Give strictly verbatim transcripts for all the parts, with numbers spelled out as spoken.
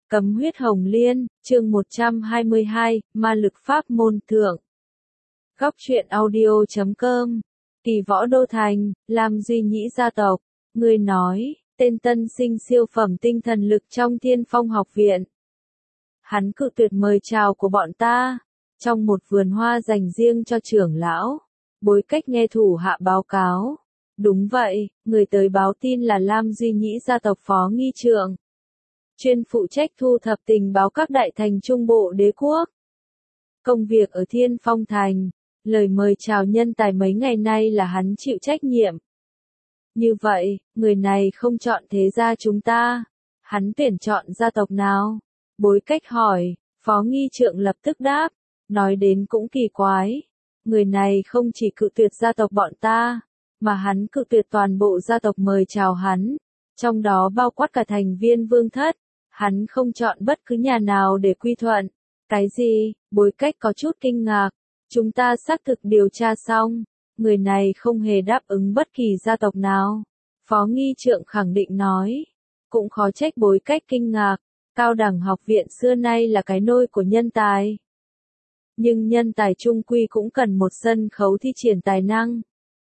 Cấm huyết hồng liên, chương một trăm hai mươi hai, ma lực pháp môn thượng. Góc truyện audio chấm com, Kỳ Võ Đô Thành, Lam Duy Nhĩ gia tộc, người nói, tên tân sinh siêu phẩm tinh thần lực trong Thiên Phong học viện. Hắn cự tuyệt mời chào của bọn ta, trong một vườn hoa dành riêng cho trưởng lão, bối cách nghe thủ hạ báo cáo. Đúng vậy, người tới báo tin là Lam Duy Nhĩ gia tộc phó nghi trượng, chuyên phụ trách thu thập tình báo các đại thành trung bộ đế quốc. Công việc ở Thiên Phong Thành, lời mời chào nhân tài mấy ngày nay là hắn chịu trách nhiệm. Như vậy, người này không chọn thế gia chúng ta, hắn tuyển chọn gia tộc nào? Bối cách hỏi, phó nghi trượng lập tức đáp, nói đến cũng kỳ quái. Người này không chỉ cự tuyệt gia tộc bọn ta, mà hắn cự tuyệt toàn bộ gia tộc mời chào hắn, trong đó bao quát cả thành viên vương thất. Hắn không chọn bất cứ nhà nào để quy thuận. Cái gì? Bối cách có chút kinh ngạc. Chúng ta xác thực điều tra xong, người này không hề đáp ứng bất kỳ gia tộc nào. Phó nghi trượng khẳng định nói. Cũng khó trách bối cách kinh ngạc. Cao đẳng học viện xưa nay là cái nôi của nhân tài. Nhưng nhân tài trung quy cũng cần một sân khấu thi triển tài năng.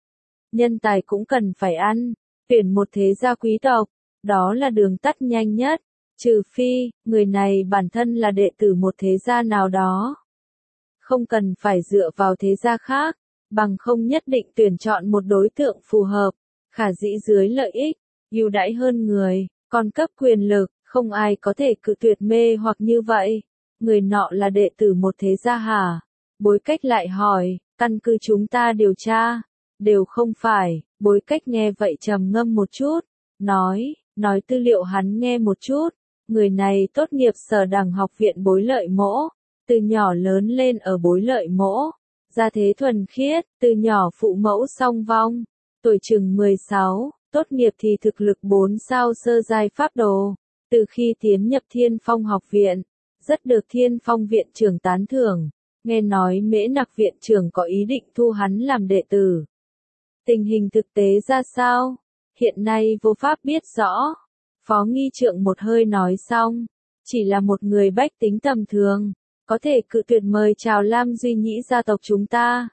Nhân tài cũng cần phải ăn. Tuyển một thế gia quý tộc, đó là đường tắt nhanh nhất. Trừ phi, người này bản thân là đệ tử một thế gia nào đó. Không cần phải dựa vào thế gia khác, bằng không nhất định tuyển chọn một đối tượng phù hợp, khả dĩ dưới lợi ích, ưu đãi hơn người, còn cấp quyền lực, không ai có thể cự tuyệt mê hoặc như vậy. Người nọ là đệ tử một thế gia hả? Bối cách lại hỏi, căn cứ chúng ta điều tra, đều không phải. Bối cách nghe vậy trầm ngâm một chút, nói, nói tư liệu hắn nghe một chút. Người này tốt nghiệp sở đẳng học viện Bối Lợi Mỗ, từ nhỏ lớn lên ở Bối Lợi Mỗ, gia thế thuần khiết, từ nhỏ phụ mẫu song vong, tuổi chừng mười sáu, tốt nghiệp thì thực lực bốn sao sơ giai pháp đồ, từ khi tiến nhập Thiên Phong học viện, rất được Thiên Phong viện trưởng tán thưởng, nghe nói Mễ Nặc viện trưởng có ý định thu hắn làm đệ tử. Tình hình thực tế ra sao? Hiện nay vô pháp biết rõ. Phó nghi trượng một hơi nói xong, chỉ là một người bách tính tầm thường, có thể cự tuyệt mời chào Lam Duy Nhĩ gia tộc chúng ta.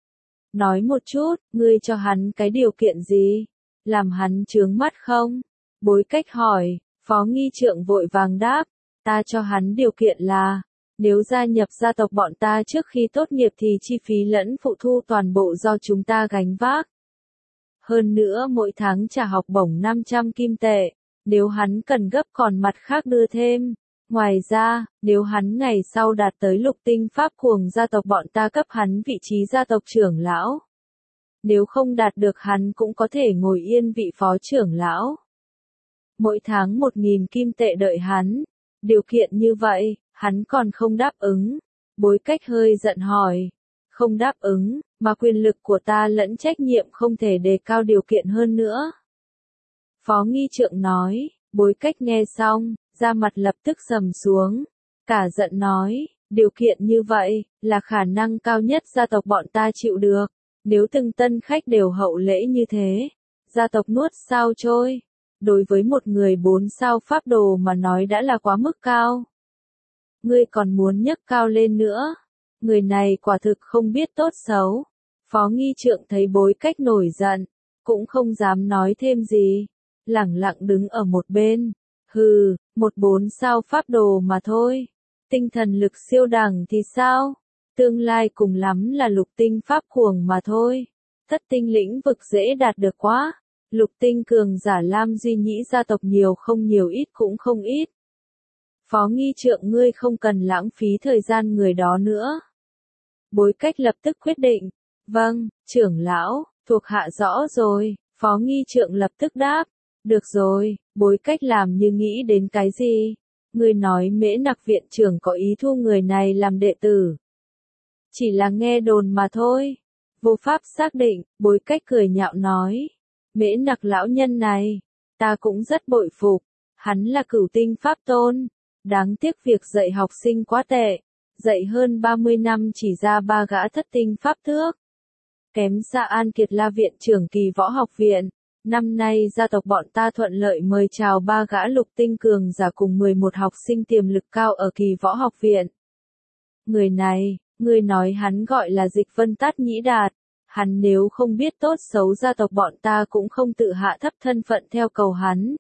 Nói một chút, ngươi cho hắn cái điều kiện gì? Làm hắn chướng mắt không? Bối cách hỏi, phó nghi trượng vội vàng đáp, ta cho hắn điều kiện là, nếu gia nhập gia tộc bọn ta trước khi tốt nghiệp thì chi phí lẫn phụ thu toàn bộ do chúng ta gánh vác. Hơn nữa mỗi tháng trả học bổng năm trăm kim tệ. Nếu hắn cần gấp còn mặt khác đưa thêm. Ngoài ra, nếu hắn ngày sau đạt tới lục tinh pháp cuồng gia tộc bọn ta cấp hắn vị trí gia tộc trưởng lão. Nếu không đạt được hắn cũng có thể ngồi yên vị phó trưởng lão. Mỗi tháng một nghìn kim tệ đợi hắn. Điều kiện như vậy, hắn còn không đáp ứng. Bối cách hơi giận hỏi. Không đáp ứng, mà quyền lực của ta lẫn trách nhiệm không thể đề cao điều kiện hơn nữa. Phó nghi trượng nói, bối cách nghe xong, da mặt lập tức sầm xuống, cả giận nói, điều kiện như vậy, là khả năng cao nhất gia tộc bọn ta chịu được, nếu từng tân khách đều hậu lễ như thế, gia tộc nuốt sao trôi, đối với một người bốn sao pháp đồ mà nói đã là quá mức cao. Ngươi còn muốn nhấc cao lên nữa, người này quả thực không biết tốt xấu, phó nghi trượng thấy bối cách nổi giận, cũng không dám nói thêm gì. Lẳng lặng đứng ở một bên, hừ, một bốn sao pháp đồ mà thôi, tinh thần lực siêu đẳng thì sao, tương lai cùng lắm là lục tinh pháp cuồng mà thôi, thất tinh lĩnh vực dễ đạt được quá, lục tinh cường giả Lam Duy Nhĩ gia tộc nhiều không nhiều ít cũng không ít. Phó nghi trượng ngươi không cần lãng phí thời gian người đó nữa. Bối cách lập tức quyết định, vâng, trưởng lão, thuộc hạ rõ rồi, phó nghi trượng lập tức đáp. Được rồi, bối cách làm như nghĩ đến cái gì? Ngươi nói Mễ Nặc viện trưởng có ý thu người này làm đệ tử. Chỉ là nghe đồn mà thôi. Vô pháp xác định, bối cách cười nhạo nói. Mễ Nặc lão nhân này, ta cũng rất bội phục. Hắn là cửu tinh pháp tôn. Đáng tiếc việc dạy học sinh quá tệ. Dạy hơn ba mươi năm chỉ ra ba gã thất tinh pháp thước. Kém xa An Kiệt La viện trưởng Kỳ Võ học viện. Năm nay gia tộc bọn ta thuận lợi mời chào ba gã lục tinh cường giả cùng mười một học sinh tiềm lực cao ở Kỳ Võ Học Viện. Người này, người nói hắn gọi là Dịch Vân Tát Nhĩ Đạt, hắn nếu không biết tốt xấu gia tộc bọn ta cũng không tự hạ thấp thân phận theo cầu hắn.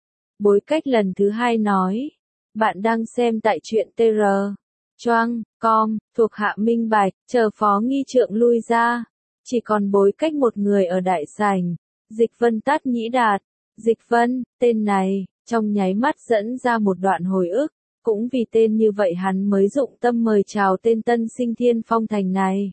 Bối cách lần thứ hai nói, bạn đang xem tại truyện tê rờ, choang, com, thuộc hạ minh bạch, chờ phó nghi trượng lui ra. Chỉ còn bối cách một người ở đại sảnh, Dịch Vân Tát Nhĩ Đạt. Dịch Vân, tên này, trong nháy mắt dẫn ra một đoạn hồi ức, cũng vì tên như vậy hắn mới dụng tâm mời chào tên tân sinh Thiên Phong Thành này.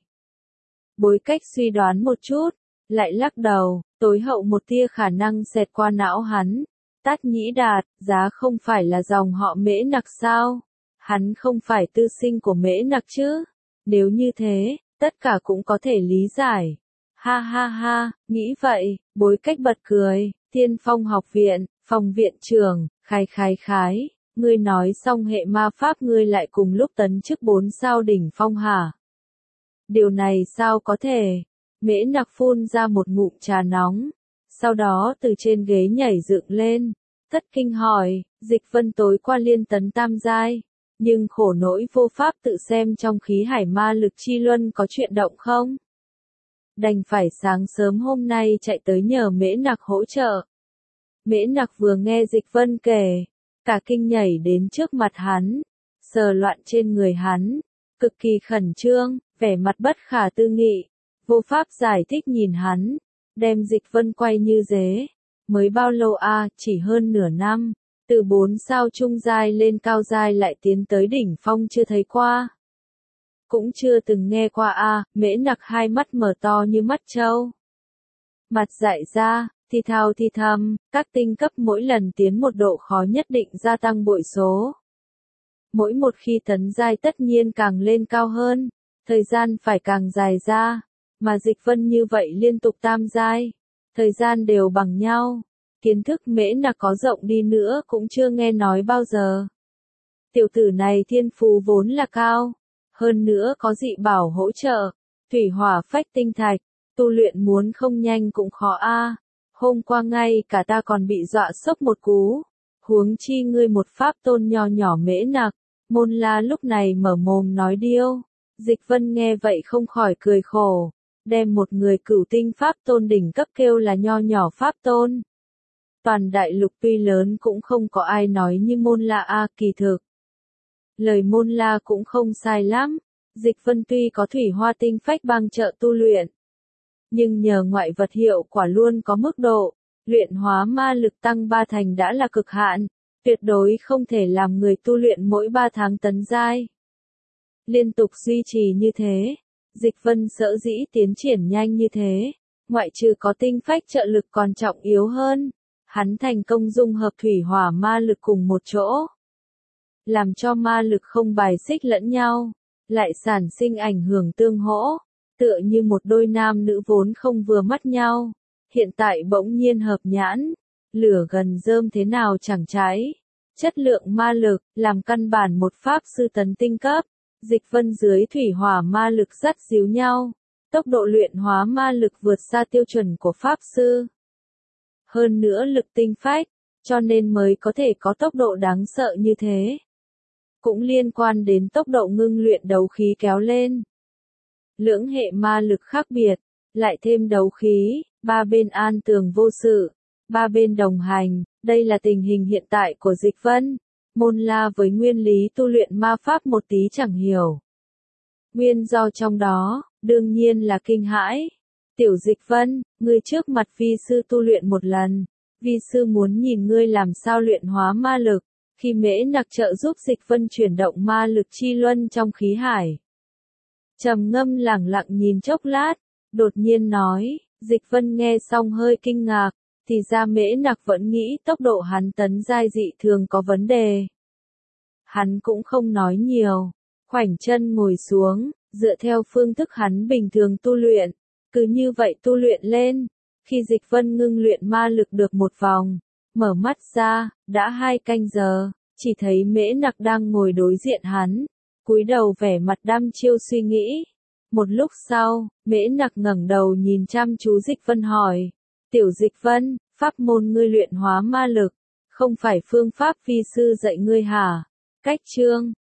Bối cách suy đoán một chút, lại lắc đầu, tối hậu một tia khả năng xẹt qua não hắn. Tát Nhĩ Đạt, giá không phải là dòng họ Mễ Nặc sao? Hắn không phải tư sinh của Mễ Nặc chứ? Nếu như thế, tất cả cũng có thể lý giải. Ha ha ha, nghĩ vậy, bối cách bật cười, Thiên Phong Học Viện, phòng viện trưởng, khái khái khái, ngươi nói xong hệ ma pháp ngươi lại cùng lúc tấn chức bốn sao đỉnh phong hả? Điều này sao có thể? Mễ Nặc phun ra một ngụm trà nóng, sau đó từ trên ghế nhảy dựng lên, thất kinh hỏi, Dịch Vân tối qua liên tấn tam giai, nhưng khổ nỗi vô pháp tự xem trong khí hải ma lực chi luân có chuyện động không? Đành phải sáng sớm hôm nay chạy tới nhờ Mễ Nặc hỗ trợ. Mễ Nặc vừa nghe Dịch Vân kể, cả kinh nhảy đến trước mặt hắn, sờ loạn trên người hắn, cực kỳ khẩn trương, vẻ mặt bất khả tư nghị, vô pháp giải thích nhìn hắn, đem Dịch Vân quay như dế. Mới bao lâu a, à, chỉ hơn nửa năm, từ bốn sao trung giai lên cao giai lại tiến tới đỉnh phong chưa thấy qua. Cũng chưa từng nghe qua a, à, Mễ Nặc hai mắt mở to như mắt trâu. Mặt dại ra, thì thào thì thầm, các tinh cấp mỗi lần tiến một độ khó nhất định gia tăng bội số. Mỗi một khi tấn giai tất nhiên càng lên cao hơn, thời gian phải càng dài ra, mà Dịch Vân như vậy liên tục tam giai, thời gian đều bằng nhau. Kiến thức Mễ Nặc có rộng đi nữa cũng chưa nghe nói bao giờ. Tiểu tử này thiên phú vốn là cao, hơn nữa có dị bảo hỗ trợ, thủy hỏa phách tinh thạch, tu luyện muốn không nhanh cũng khó a. À. Hôm qua ngay cả ta còn bị dọa sốc một cú, huống chi ngươi một pháp tôn nho nhỏ Mễ Nặc. Môn La lúc này mở mồm nói điêu, Dịch Vân nghe vậy không khỏi cười khổ, đem một người cửu tinh pháp tôn đỉnh cấp kêu là nho nhỏ pháp tôn. Toàn đại lục tuy lớn cũng không có ai nói như Môn La a, kỳ thực. Lời Môn La cũng không sai lắm, Dịch Vân tuy có thủy hoa tinh phách bang trợ tu luyện, nhưng nhờ ngoại vật hiệu quả luôn có mức độ, luyện hóa ma lực tăng ba thành đã là cực hạn, tuyệt đối không thể làm người tu luyện mỗi ba tháng tấn giai. Liên tục duy trì như thế, Dịch Vân sở dĩ tiến triển nhanh như thế, ngoại trừ có tinh phách trợ lực còn trọng yếu hơn, hắn thành công dung hợp thủy hỏa ma lực cùng một chỗ, làm cho ma lực không bài xích lẫn nhau, lại sản sinh ảnh hưởng tương hỗ, tựa như một đôi nam nữ vốn không vừa mắt nhau, hiện tại bỗng nhiên hợp nhãn, lửa gần rơm thế nào chẳng cháy. Chất lượng ma lực, làm căn bản một pháp sư tấn tinh cấp, Dịch Vân dưới thủy hỏa ma lực dắt díu nhau, tốc độ luyện hóa ma lực vượt xa tiêu chuẩn của pháp sư. Hơn nữa lực tinh phách, cho nên mới có thể có tốc độ đáng sợ như thế. Cũng liên quan đến tốc độ ngưng luyện đấu khí kéo lên. Lưỡng hệ ma lực khác biệt, lại thêm đấu khí, ba bên an tường vô sự, ba bên đồng hành, đây là tình hình hiện tại của Dịch Vân. Môn La với nguyên lý tu luyện ma pháp một tí chẳng hiểu. Nguyên do trong đó, đương nhiên là kinh hãi. Tiểu Dịch Vân, ngươi trước mặt vi sư tu luyện một lần, vi sư muốn nhìn ngươi làm sao luyện hóa ma lực, khi Mễ Nặc trợ giúp Dịch Vân chuyển động ma lực chi luân trong khí hải. Trầm ngâm lẳng lặng nhìn chốc lát, đột nhiên nói, Dịch Vân nghe xong hơi kinh ngạc, thì ra Mễ Nặc vẫn nghĩ tốc độ hắn tấn giai dị thường có vấn đề. Hắn cũng không nói nhiều, khoảnh chân ngồi xuống, dựa theo phương thức hắn bình thường tu luyện, cứ như vậy tu luyện lên. Khi Dịch Vân ngưng luyện ma lực được một vòng, mở mắt ra, đã hai canh giờ, chỉ thấy Mễ Nặc đang ngồi đối diện hắn, cúi đầu vẻ mặt đăm chiêu suy nghĩ. Một lúc sau, Mễ Nặc ngẩng đầu nhìn chăm chú Dịch Vân hỏi, Tiểu Dịch Vân, Pháp môn ngươi luyện hóa ma lực, không phải phương pháp vi sư dạy ngươi hả? Cách chương